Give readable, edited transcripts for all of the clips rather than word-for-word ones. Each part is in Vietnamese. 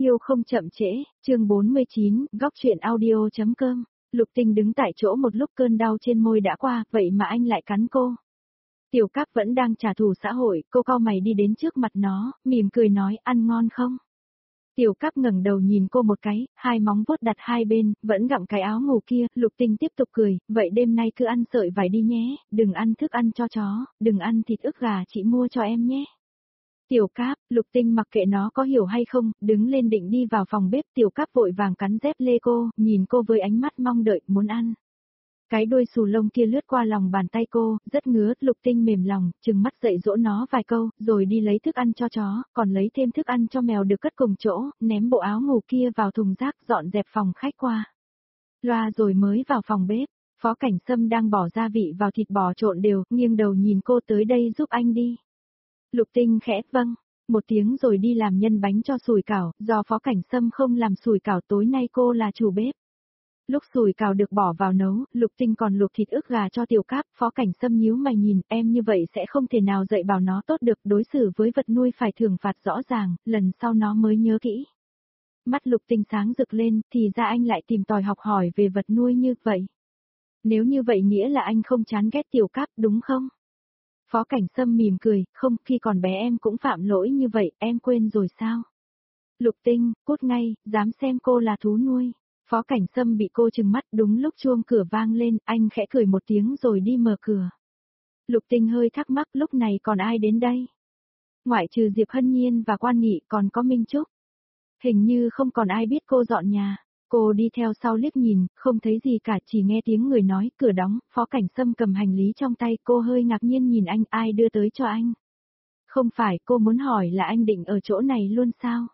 Yêu không chậm trễ, chương 49, góc truyện audio.com. Lục Tinh đứng tại chỗ một lúc cơn đau trên môi đã qua, vậy mà anh lại cắn cô. Tiểu Cáp vẫn đang trả thù xã hội, cô cau mày đi đến trước mặt nó, mỉm cười nói ăn ngon không? Tiểu Cáp ngẩng đầu nhìn cô một cái, hai móng vuốt đặt hai bên, vẫn gặm cái áo ngủ kia, Lục Tinh tiếp tục cười, vậy đêm nay cứ ăn sợi vải đi nhé, đừng ăn thức ăn cho chó, đừng ăn thịt ức gà chị mua cho em nhé. Tiểu Cáp, Lục Tinh mặc kệ nó có hiểu hay không, đứng lên định đi vào phòng bếp, Tiểu Cáp vội vàng cắn dép lê cô, nhìn cô với ánh mắt mong đợi, muốn ăn. Cái đuôi xù lông kia lướt qua lòng bàn tay cô, rất ngứa, Lục Tinh mềm lòng, trừng mắt dạy dỗ nó vài câu, rồi đi lấy thức ăn cho chó, còn lấy thêm thức ăn cho mèo được cất cùng chỗ, ném bộ áo ngủ kia vào thùng rác, dọn dẹp phòng khách qua. Loa rồi mới vào phòng bếp, Phó Cảnh Sâm đang bỏ gia vị vào thịt bò trộn đều, nghiêng đầu nhìn cô tới đây giúp anh đi. Lục Tinh khẽ vâng, một tiếng rồi đi làm nhân bánh cho sủi cảo, do Phó Cảnh Sâm không làm sủi cảo tối nay cô là chủ bếp. Lúc sủi cảo được bỏ vào nấu, Lục Tinh còn luộc thịt ức gà cho Tiểu Cáp, Phó Cảnh Sâm nhíu mày nhìn, em như vậy sẽ không thể nào dạy bảo nó tốt được, đối xử với vật nuôi phải thưởng phạt rõ ràng, lần sau nó mới nhớ kỹ. Mắt Lục Tinh sáng rực lên, thì ra anh lại tìm tòi học hỏi về vật nuôi như vậy. Nếu như vậy nghĩa là anh không chán ghét Tiểu Cáp đúng không? Phó Cảnh Sâm mỉm cười, không, khi còn bé em cũng phạm lỗi như vậy, em quên rồi sao? Lục Tinh, cút ngay, dám xem cô là thú nuôi. Phó Cảnh Sâm bị cô trừng mắt, đúng lúc chuông cửa vang lên, anh khẽ cười một tiếng rồi đi mở cửa. Lục Tinh hơi thắc mắc lúc này còn ai đến đây? Ngoại trừ Diệp Hân Nhiên và Quan Nghị còn có Minh Trúc. Hình như không còn ai biết cô dọn nhà. Cô đi theo sau liếc nhìn, không thấy gì cả, chỉ nghe tiếng người nói, cửa đóng, Phó Cảnh Sâm cầm hành lý trong tay, cô hơi ngạc nhiên nhìn anh, ai đưa tới cho anh? Không phải, cô muốn hỏi là anh định ở chỗ này luôn sao?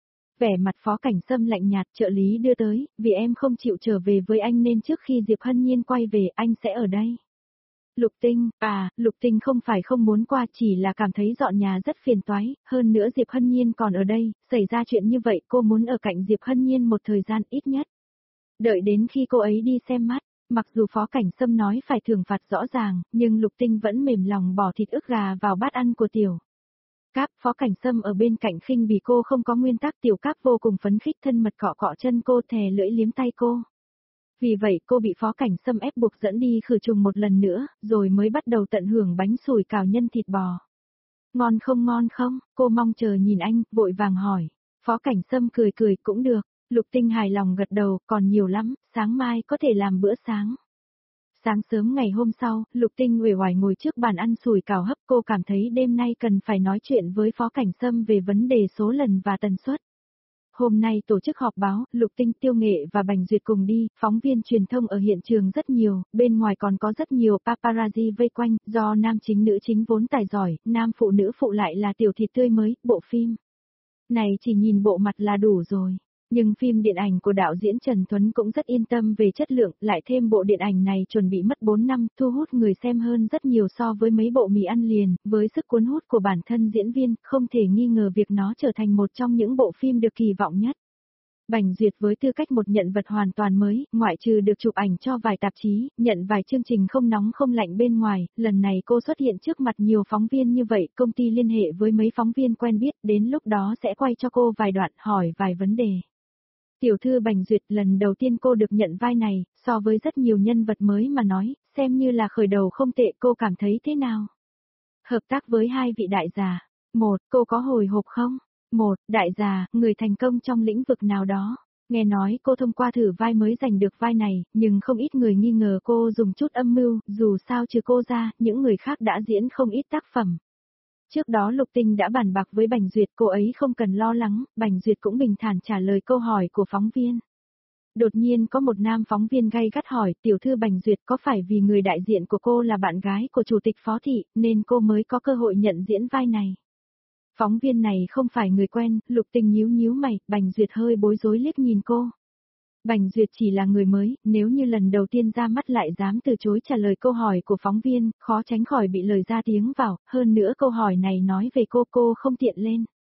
Vẻ mặt Phó Cảnh Sâm lạnh nhạt, trợ lý đưa tới, vì em không chịu trở về với anh nên trước khi Diệp Hân Nhiên quay về anh sẽ ở đây. Lục Tinh, Lục Tinh không phải không muốn qua, chỉ là cảm thấy dọn nhà rất phiền toái, hơn nữa Diệp Hân Nhiên còn ở đây, xảy ra chuyện như vậy cô muốn ở cạnh Diệp Hân Nhiên một thời gian ít nhất. Đợi đến khi cô ấy đi xem mắt, mặc dù Phó Cảnh Sâm nói phải thưởng phạt rõ ràng, nhưng Lục Tinh vẫn mềm lòng bỏ thịt ức gà vào bát ăn của Tiểu Cáp. Phó Cảnh Sâm ở bên cạnh khinh bỉ cô không có nguyên tắc, Tiểu Cáp vô cùng phấn khích thân mật cọ cọ chân cô, thè lưỡi liếm tay cô. Vì vậy cô bị Phó Cảnh Sâm ép buộc dẫn đi khử trùng một lần nữa, rồi mới bắt đầu tận hưởng bánh sủi cảo nhân thịt bò. Ngon không, cô mong chờ nhìn anh, vội vàng hỏi. Phó Cảnh Sâm cười cười, cũng được. Lục Tinh hài lòng gật đầu, còn nhiều lắm, sáng mai có thể làm bữa sáng. Sáng sớm ngày hôm sau, Lục Tinh uể oải ngồi trước bàn ăn sủi cảo hấp, cô cảm thấy đêm nay cần phải nói chuyện với Phó Cảnh Sâm về vấn đề số lần và tần suất. Hôm nay tổ chức họp báo, Lục Tinh, Tiêu Nghệ và Bành Duyệt cùng đi, phóng viên truyền thông ở hiện trường rất nhiều, bên ngoài còn có rất nhiều paparazzi vây quanh, do nam chính nữ chính vốn tài giỏi, nam phụ nữ phụ lại là tiểu thịt tươi mới, bộ phim này chỉ nhìn bộ mặt là đủ rồi. Nhưng phim điện ảnh của đạo diễn Trần Tuấn cũng rất yên tâm về chất lượng, lại thêm bộ điện ảnh này chuẩn bị mất 4 năm, thu hút người xem hơn rất nhiều so với mấy bộ mì ăn liền, với sức cuốn hút của bản thân diễn viên, không thể nghi ngờ việc nó trở thành một trong những bộ phim được kỳ vọng nhất. Bành Duyệt với tư cách một nhân vật hoàn toàn mới, ngoại trừ được chụp ảnh cho vài tạp chí, nhận vài chương trình không nóng không lạnh bên ngoài, lần này cô xuất hiện trước mặt nhiều phóng viên như vậy, công ty liên hệ với mấy phóng viên quen biết, đến lúc đó sẽ quay cho cô vài đoạn, hỏi vài vấn đề. Tiểu thư Bành Duyệt, lần đầu tiên cô được nhận vai này, so với rất nhiều nhân vật mới mà nói, xem như là khởi đầu không tệ, cô cảm thấy thế nào? Hợp tác với hai vị đại gia. Một, cô có hồi hộp không? Một, đại gia, người thành công trong lĩnh vực nào đó. Nghe nói cô thông qua thử vai mới giành được vai này, nhưng không ít người nghi ngờ cô dùng chút âm mưu, dù sao trừ cô ra, những người khác đã diễn không ít tác phẩm. Trước đó Lục Tinh đã bàn bạc với Bành Duyệt, cô ấy không cần lo lắng, Bành Duyệt cũng bình thản trả lời câu hỏi của phóng viên. Đột nhiên có một nam phóng viên gay gắt hỏi, tiểu thư Bành Duyệt, có phải vì người đại diện của cô là bạn gái của chủ tịch Phó Thị, nên cô mới có cơ hội nhận diễn vai này? Phóng viên này không phải người quen, Lục Tinh nhíu mày, Bành Duyệt hơi bối rối liếc nhìn cô. Bành Duyệt chỉ là người mới, nếu như lần đầu tiên ra mắt lại dám từ chối trả lời câu hỏi của phóng viên, khó tránh khỏi bị lời ra tiếng vào, hơn nữa câu hỏi này nói về cô không tiện lên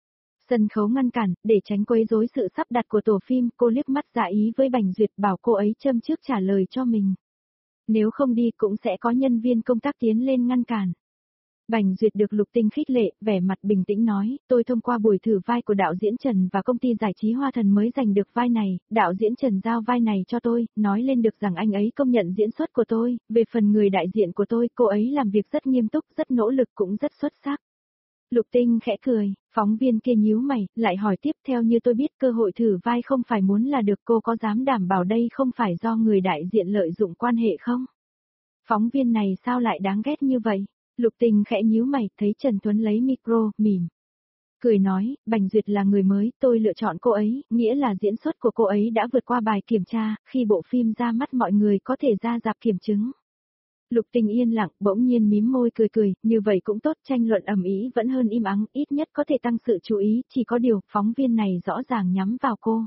sân khấu ngăn cản, để tránh quấy rối sự sắp đặt của tổ phim, cô liếc mắt dạ ý với Bành Duyệt bảo cô ấy châm trước trả lời cho mình. Nếu không đi cũng sẽ có nhân viên công tác tiến lên ngăn cản. Bành Duyệt được Lục Tinh khích lệ, vẻ mặt bình tĩnh nói, tôi thông qua buổi thử vai của đạo diễn Trần và công ty giải trí Hoa Thần mới giành được vai này, đạo diễn Trần giao vai này cho tôi, nói lên được rằng anh ấy công nhận diễn xuất của tôi, về phần người đại diện của tôi, cô ấy làm việc rất nghiêm túc, rất nỗ lực cũng rất xuất sắc. Lục Tinh khẽ cười, phóng viên kia nhíu mày, lại hỏi tiếp theo như tôi biết cơ hội thử vai không phải muốn là được cô có dám đảm bảo đây không phải do người đại diện lợi dụng quan hệ không? Phóng viên này sao lại đáng ghét như vậy? Lục Tình khẽ nhíu mày, thấy Trần Tuấn lấy micro, mỉm. Cười nói, Bành Duyệt là người mới, tôi lựa chọn cô ấy, nghĩa là diễn xuất của cô ấy đã vượt qua bài kiểm tra, khi bộ phim ra mắt mọi người có thể ra rạp kiểm chứng. Lục Tình yên lặng, bỗng nhiên mím môi cười cười, như vậy cũng tốt, tranh luận ầm ĩ vẫn hơn im ắng, ít nhất có thể tăng sự chú ý, chỉ có điều, phóng viên này rõ ràng nhắm vào cô.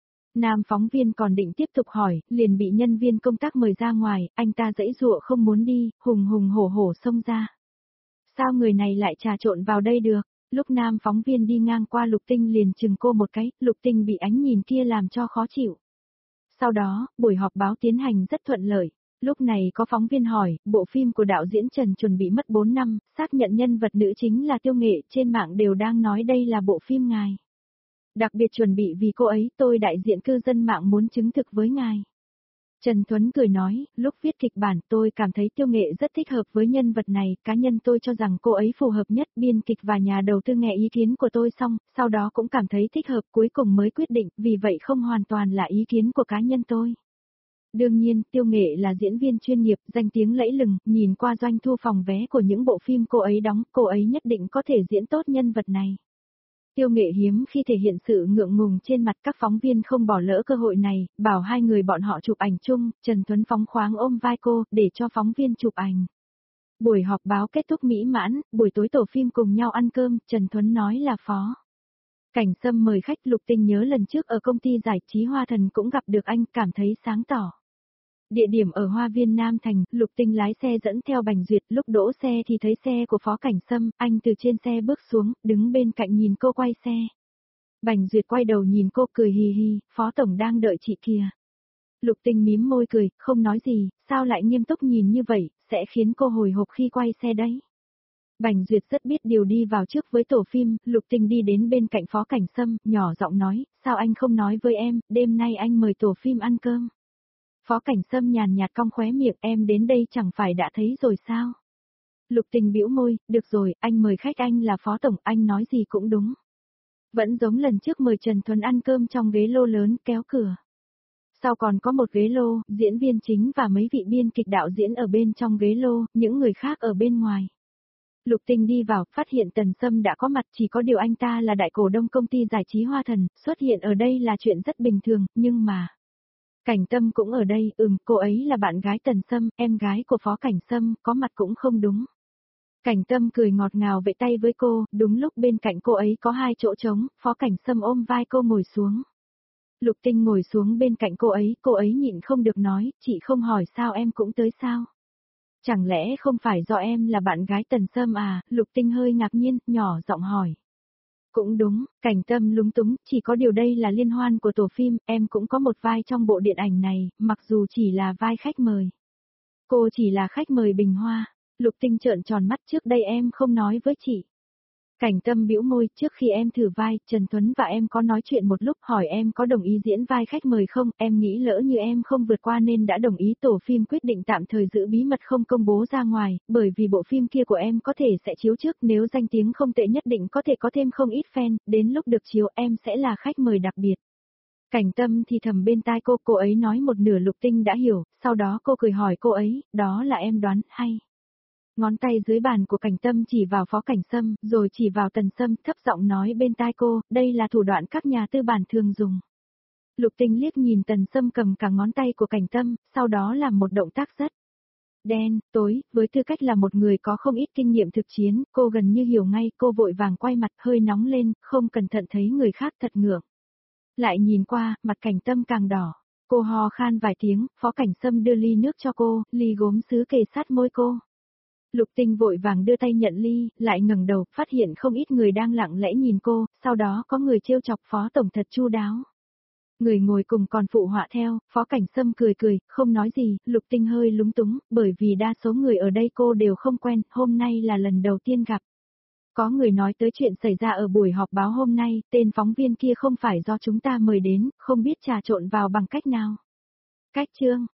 Nam phóng viên còn định tiếp tục hỏi, liền bị nhân viên công tác mời ra ngoài, anh ta giãy giụa không muốn đi, hùng hùng hổ hổ xông ra. Sao người này lại trà trộn vào đây được? Lúc nam phóng viên đi ngang qua Lục Tinh liền chừng cô một cái, Lục Tinh bị ánh nhìn kia làm cho khó chịu. Sau đó, buổi họp báo tiến hành rất thuận lợi. Lúc này có phóng viên hỏi, bộ phim của đạo diễn Trần chuẩn bị mất 4 năm, xác nhận nhân vật nữ chính là Tiêu Nghệ, trên mạng đều đang nói đây là bộ phim ngài. Đặc biệt chuẩn bị vì cô ấy, tôi đại diện cư dân mạng muốn chứng thực với ngài. Trần Tuấn cười nói, lúc viết kịch bản tôi cảm thấy Tiêu Nghệ rất thích hợp với nhân vật này, cá nhân tôi cho rằng cô ấy phù hợp nhất, biên kịch và nhà đầu tư nghe ý kiến của tôi xong, sau đó cũng cảm thấy thích hợp cuối cùng mới quyết định, vì vậy không hoàn toàn là ý kiến của cá nhân tôi. Đương nhiên, Tiêu Nghệ là diễn viên chuyên nghiệp, danh tiếng lẫy lừng, nhìn qua doanh thu phòng vé của những bộ phim cô ấy đóng, cô ấy nhất định có thể diễn tốt nhân vật này. Tiêu Nghệ hiếm khi thể hiện sự ngượng ngùng trên mặt, các phóng viên không bỏ lỡ cơ hội này, bảo hai người bọn họ chụp ảnh chung, Trần Tuấn phóng khoáng ôm vai cô, để cho phóng viên chụp ảnh. Buổi họp báo kết thúc mỹ mãn, buổi tối tổ phim cùng nhau ăn cơm, Trần Tuấn nói là phó. Cảnh Sâm mời khách. Lục Tình nhớ lần trước ở công ty giải trí Hoa Thần cũng gặp được anh, cảm thấy sáng tỏ. Địa điểm ở Hoa Viên Nam Thành, Lục Tinh lái xe dẫn theo Bành Duyệt, lúc đỗ xe thì thấy xe của Phó Cảnh Sâm, anh từ trên xe bước xuống, đứng bên cạnh nhìn cô quay xe. Bành Duyệt quay đầu nhìn cô cười hì hì, Phó Tổng đang đợi chị kìa. Lục Tinh mím môi cười, không nói gì, sao lại nghiêm túc nhìn như vậy, sẽ khiến cô hồi hộp khi quay xe đấy. Bành Duyệt rất biết điều đi vào trước với tổ phim, Lục Tinh đi đến bên cạnh Phó Cảnh Sâm, nhỏ giọng nói, sao anh không nói với em, đêm nay anh mời tổ phim ăn cơm. Phó Cảnh Sâm nhàn nhạt cong khóe miệng, em đến đây chẳng phải đã thấy rồi sao? Lục Tình bĩu môi, được rồi, anh mời khách, anh là Phó Tổng, anh nói gì cũng đúng. Vẫn giống lần trước mời Trần Thuấn ăn cơm trong ghế lô lớn, kéo cửa. Sau còn có một ghế lô, diễn viên chính và mấy vị biên kịch đạo diễn ở bên trong ghế lô, những người khác ở bên ngoài. Lục Tình đi vào, phát hiện Tần Sâm đã có mặt, chỉ có điều anh ta là đại cổ đông công ty giải trí Hoa Thần, xuất hiện ở đây là chuyện rất bình thường, nhưng mà... Cảnh Tâm cũng ở đây, cô ấy là bạn gái Tần Sâm, em gái của Phó Cảnh Sâm, có mặt cũng không đúng. Cảnh Tâm cười ngọt ngào vẫy tay với cô, đúng lúc bên cạnh cô ấy có 2 chỗ trống, Phó Cảnh Sâm ôm vai cô ngồi xuống. Lục Tinh ngồi xuống bên cạnh cô ấy nhịn không được nói, chị không hỏi sao em cũng tới sao? Chẳng lẽ không phải do em là bạn gái Tần Sâm à? Lục Tinh hơi ngạc nhiên, nhỏ giọng hỏi. Cũng đúng, Cảnh Tâm lúng túng, chỉ có điều đây là liên hoan của tổ phim, em cũng có một vai trong bộ điện ảnh này, mặc dù chỉ là vai khách mời. Cô chỉ là khách mời bình hoa. Lục Tinh trợn tròn mắt, trước đây em không nói với chị. Cảnh Tâm bĩu môi, trước khi em thử vai, Trần Tuấn và em có nói chuyện một lúc, hỏi em có đồng ý diễn vai khách mời không, em nghĩ lỡ như em không vượt qua nên đã đồng ý, tổ phim quyết định tạm thời giữ bí mật không công bố ra ngoài, bởi vì bộ phim kia của em có thể sẽ chiếu trước, nếu danh tiếng không tệ nhất định có thể có thêm không ít fan, đến lúc được chiếu em sẽ là khách mời đặc biệt. Cảnh Tâm thì thầm bên tai cô ấy nói một nửa. Lục Tinh đã hiểu, sau đó cô cười hỏi cô ấy, đó là em đoán, hay? Ngón tay dưới bàn của Cảnh Tâm chỉ vào Phó Cảnh Sâm, rồi chỉ vào Tần Sâm, thấp giọng nói bên tai cô, đây là thủ đoạn các nhà tư bản thường dùng. Lục Tinh liếc nhìn Tần Sâm cầm cả ngón tay của Cảnh Tâm, sau đó làm một động tác rất đen, tối, với tư cách là một người có không ít kinh nghiệm thực chiến, cô gần như hiểu ngay, cô vội vàng quay mặt hơi nóng lên, không cẩn thận thấy người khác thật ngượng. Lại nhìn qua, mặt Cảnh Tâm càng đỏ. Cô ho khan vài tiếng, Phó Cảnh Sâm đưa ly nước cho cô, ly gốm sứ kề sát môi cô. Lục Tinh vội vàng đưa tay nhận ly, lại ngẩng đầu, phát hiện không ít người đang lặng lẽ nhìn cô, sau đó có người trêu chọc Phó Tổng thật chu đáo. Người ngồi cùng còn phụ họa theo, Phó Cảnh Sâm cười cười, không nói gì, Lục Tinh hơi lúng túng, bởi vì đa số người ở đây cô đều không quen, hôm nay là lần đầu tiên gặp. Có người nói tới chuyện xảy ra ở buổi họp báo hôm nay, tên phóng viên kia không phải do chúng ta mời đến, không biết trà trộn vào bằng cách nào. Cách chương,